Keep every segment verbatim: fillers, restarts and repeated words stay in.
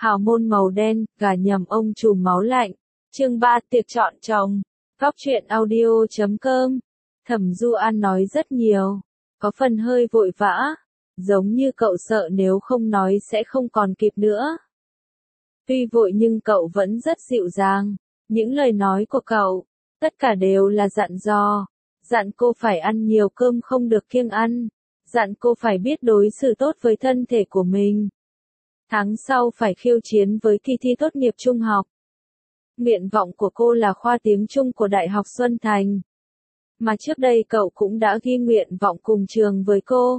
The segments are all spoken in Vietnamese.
hào môn màu đen, gà nhầm ông trùm máu lạnh. Chương ba tiệc chọn chồng. Góc truyện audio chấm com. Thẩm Du An nói rất nhiều, có phần hơi vội vã, giống như cậu sợ nếu không nói sẽ không còn kịp nữa. Tuy vội nhưng cậu vẫn rất dịu dàng, những lời nói của cậu, tất cả đều là dặn dò, dặn cô phải ăn nhiều cơm không được kiêng ăn, dặn cô phải biết đối xử tốt với thân thể của mình. Tháng sau phải khiêu chiến với kỳ thi tốt nghiệp trung học. Nguyện vọng của cô là khoa tiếng Trung của Đại học Xuân Thành. Mà trước đây cậu cũng đã ghi nguyện vọng cùng trường với cô.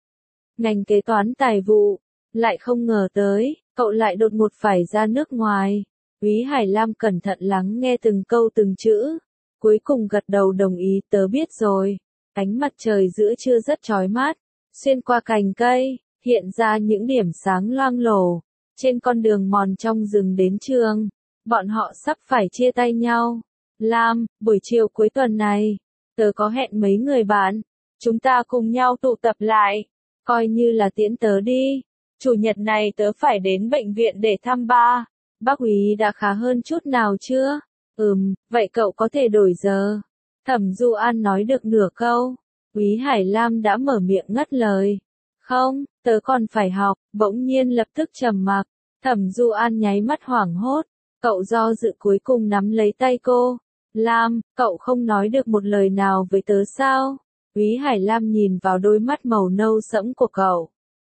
Ngành kế toán tài vụ, lại không ngờ tới, cậu lại đột ngột phải ra nước ngoài. Úy Hải Lam cẩn thận lắng nghe từng câu từng chữ, cuối cùng gật đầu đồng ý, tớ biết rồi. Ánh mặt trời giữa trưa rất chói mát, xuyên qua cành cây, hiện ra những điểm sáng loang lổ. Trên con đường mòn trong rừng đến trường, bọn họ sắp phải chia tay nhau. Lam, buổi chiều cuối tuần này, tớ có hẹn mấy người bạn, chúng ta cùng nhau tụ tập lại, coi như là tiễn tớ đi. Chủ nhật này tớ phải đến bệnh viện để thăm ba. Bác Úy đã khá hơn chút nào chưa? Ừm, vậy cậu có thể đổi giờ. Thẩm Du An nói được nửa câu, Úy Hải Lam đã mở miệng ngắt lời. Không, tớ còn phải học, bỗng nhiên lập tức trầm mặc. Thẩm Du An nháy mắt hoảng hốt, cậu do dự cuối cùng nắm lấy tay cô. Lam, cậu không nói được một lời nào với tớ sao? Úy Hải Lam nhìn vào đôi mắt màu nâu sẫm của cậu,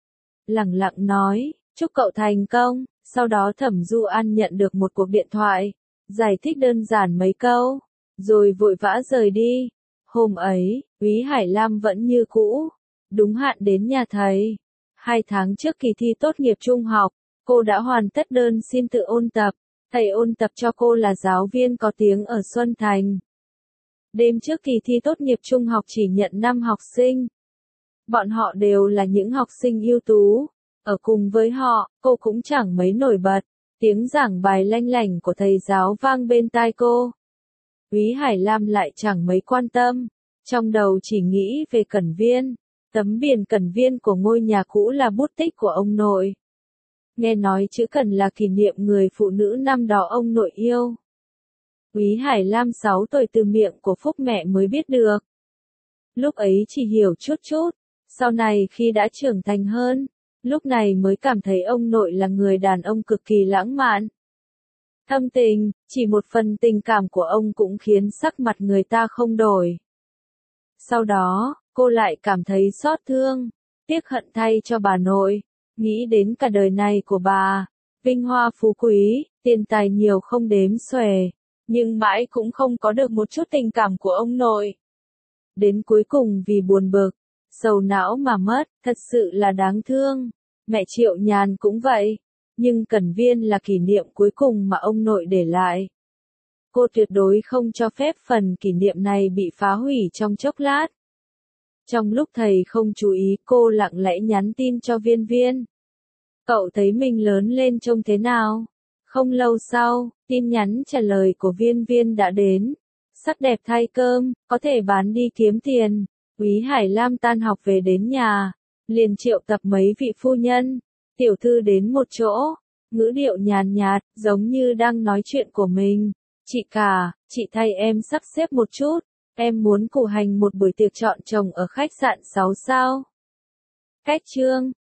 lẳng lặng nói, chúc cậu thành công. Sau đó Thẩm Du An nhận được một cuộc điện thoại, giải thích đơn giản mấy câu, rồi vội vã rời đi. Hôm ấy, Úy Hải Lam vẫn như cũ, đúng hạn đến nhà thầy. Hai tháng trước kỳ thi tốt nghiệp trung học, cô đã hoàn tất đơn xin tự ôn tập. Thầy ôn tập cho cô là giáo viên có tiếng ở Xuân Thành. Đêm trước kỳ thi tốt nghiệp trung học chỉ nhận năm học sinh. Bọn họ đều là những học sinh ưu tú. Ở cùng với họ, cô cũng chẳng mấy nổi bật. Tiếng giảng bài lanh lảnh của thầy giáo vang bên tai cô. Úy Hải Lam lại chẳng mấy quan tâm. Trong đầu chỉ nghĩ về Cẩn Viên. Tấm biển Cẩn Viên của ngôi nhà cũ là bút tích của ông nội. Nghe nói chữ Cẩn là kỷ niệm người phụ nữ năm đó ông nội yêu. Úy Hải Lam sáu tuổi từ miệng của Phúc mẹ mới biết được. Lúc ấy chỉ hiểu chút chút, sau này khi đã trưởng thành hơn, lúc này mới cảm thấy ông nội là người đàn ông cực kỳ lãng mạn. Thâm tình, chỉ một phần tình cảm của ông cũng khiến sắc mặt người ta không đổi. Sau đó, cô lại cảm thấy xót thương, tiếc hận thay cho bà nội. Nghĩ đến cả đời này của bà, vinh hoa phú quý, tiền tài nhiều không đếm xuể, nhưng mãi cũng không có được một chút tình cảm của ông nội. Đến cuối cùng vì buồn bực, sầu não mà mất, thật sự là đáng thương. Mẹ Triệu Nhàn cũng vậy, nhưng Cẩn Viên là kỷ niệm cuối cùng mà ông nội để lại. Cô tuyệt đối không cho phép phần kỷ niệm này bị phá hủy trong chốc lát. Trong lúc thầy không chú ý, cô lặng lẽ nhắn tin cho Viên Viên. Cậu thấy mình lớn lên trông thế nào? Không lâu sau, tin nhắn trả lời của Viên Viên đã đến. Sắc đẹp thay cơm, có thể bán đi kiếm tiền. Úy Hải Lam tan học về đến nhà, liền triệu tập mấy vị phu nhân, tiểu thư đến một chỗ, ngữ điệu nhàn nhạt, giống như đang nói chuyện của mình. Chị cả, chị thay em sắp xếp một chút. Em muốn cử hành một buổi tiệc chọn chồng ở khách sạn sáu sao. Cách chương